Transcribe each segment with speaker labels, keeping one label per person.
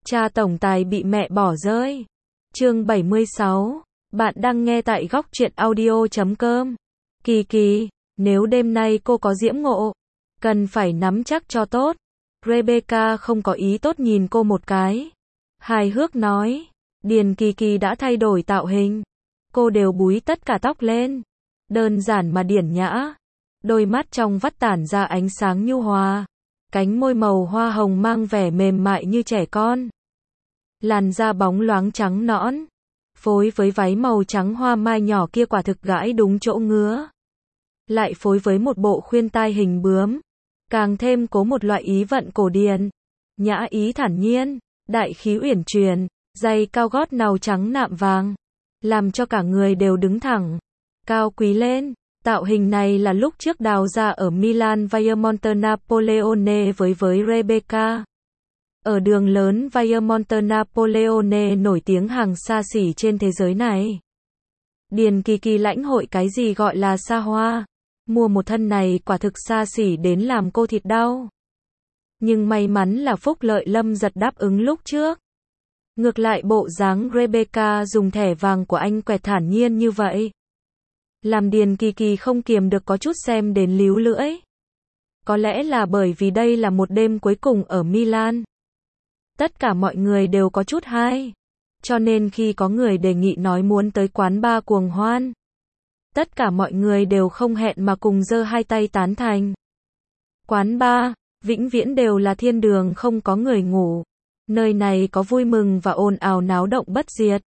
Speaker 1: Cha tổng tài bị mẹ bỏ rơi. Chương 76. Bạn đang nghe tại góc truyện audio.com. Kỳ kỳ, nếu đêm nay cô có diễm ngộ, cần phải nắm chắc cho tốt. Rebecca không có ý tốt nhìn cô một cái. Hài hước nói, Điền Kỳ Kỳ đã thay đổi tạo hình. Cô đều búi tất cả tóc lên. Đơn giản mà điển nhã. Đôi mắt trong vắt tản ra ánh sáng nhu hòa. Cánh môi màu hoa hồng mang vẻ mềm mại như trẻ con. Làn da bóng loáng trắng nõn. Phối với váy màu trắng hoa mai nhỏ kia quả thực gãi đúng chỗ ngứa. Lại phối với một bộ khuyên tai hình bướm. Càng thêm có một loại ý vận cổ điển. Nhã ý thản nhiên, đại khí uyển chuyển, giày cao gót nàu trắng nạm vàng. Làm cho cả người đều đứng thẳng, cao quý lên. Tạo hình này là lúc trước đào ra ở Milan Viamonte Napoleone với Rebecca. Ở đường lớn Viamonte Napoleone nổi tiếng hàng xa xỉ trên thế giới này. Điền Kỳ Kỳ lãnh hội cái gì gọi là xa hoa. Mua một thân này quả thực xa xỉ đến làm cô thịt đau. Nhưng may mắn là Phúc Lợi Lâm giật đáp ứng lúc trước. Ngược lại bộ dáng Rebecca dùng thẻ vàng của anh quẹt thản nhiên như vậy. Làm Điền Kỳ Kỳ không kiềm được có chút xem đến líu lưỡi. Có lẽ là bởi vì đây là một đêm cuối cùng ở Milan. Tất cả mọi người đều có chút hay. Cho nên khi có người đề nghị nói muốn tới quán bar cuồng hoan, tất cả mọi người đều không hẹn mà cùng giơ hai tay tán thành. Quán bar, vĩnh viễn đều là thiên đường không có người ngủ. Nơi này có vui mừng và ồn ào náo động bất diệt.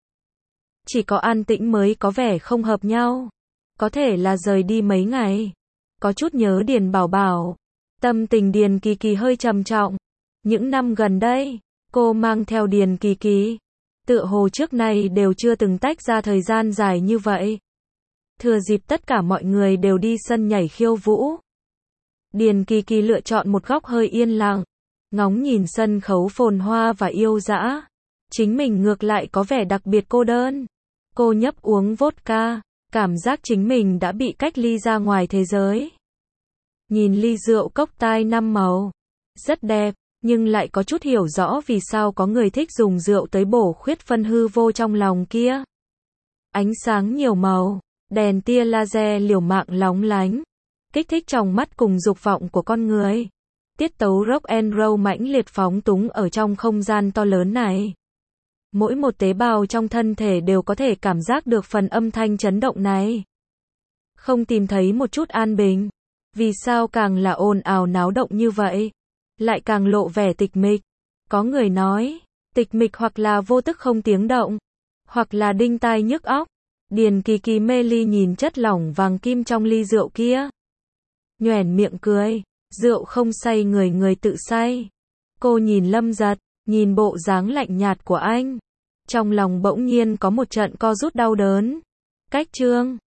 Speaker 1: Chỉ có an tĩnh mới có vẻ không hợp nhau. Có thể là rời đi mấy ngày. Có chút nhớ Điền Bảo Bảo. Tâm tình Điền Kỳ Kỳ hơi trầm trọng. Những năm gần đây, cô mang theo Điền Kỳ Kỳ. Tựa hồ trước nay đều chưa từng tách ra thời gian dài như vậy. Thừa dịp tất cả mọi người đều đi sân nhảy khiêu vũ. Điền Kỳ Kỳ lựa chọn một góc hơi yên lặng. Ngóng nhìn sân khấu phồn hoa và yêu dã. Chính mình ngược lại có vẻ đặc biệt cô đơn. Cô nhấp uống vodka. Cảm giác chính mình đã bị cách ly ra ngoài thế giới. Nhìn ly rượu cốc tai 5 màu. Rất đẹp, nhưng lại có chút hiểu rõ vì sao có người thích dùng rượu tới bổ khuyết phân hư vô trong lòng kia. Ánh sáng nhiều màu, đèn tia laser liều mạng lóng lánh. Kích thích trong mắt cùng dục vọng của con người. Tiết tấu rock and roll mãnh liệt phóng túng ở trong không gian to lớn này. Mỗi một tế bào trong thân thể đều có thể cảm giác được phần âm thanh chấn động này. Không tìm thấy một chút an bình. Vì sao càng là ồn ào náo động như vậy, lại càng lộ vẻ tịch mịch. Có người nói, tịch mịch hoặc là vô tức không tiếng động, hoặc là đinh tai nhức óc. Điền Kỳ Kỳ mê ly nhìn chất lỏng vàng kim trong ly rượu kia. Nhoẻn miệng cười, rượu không say người người tự say. Cô nhìn Lâm Giật, nhìn bộ dáng lạnh nhạt của anh. Trong lòng bỗng nhiên có một trận co rút đau đớn. Cách chương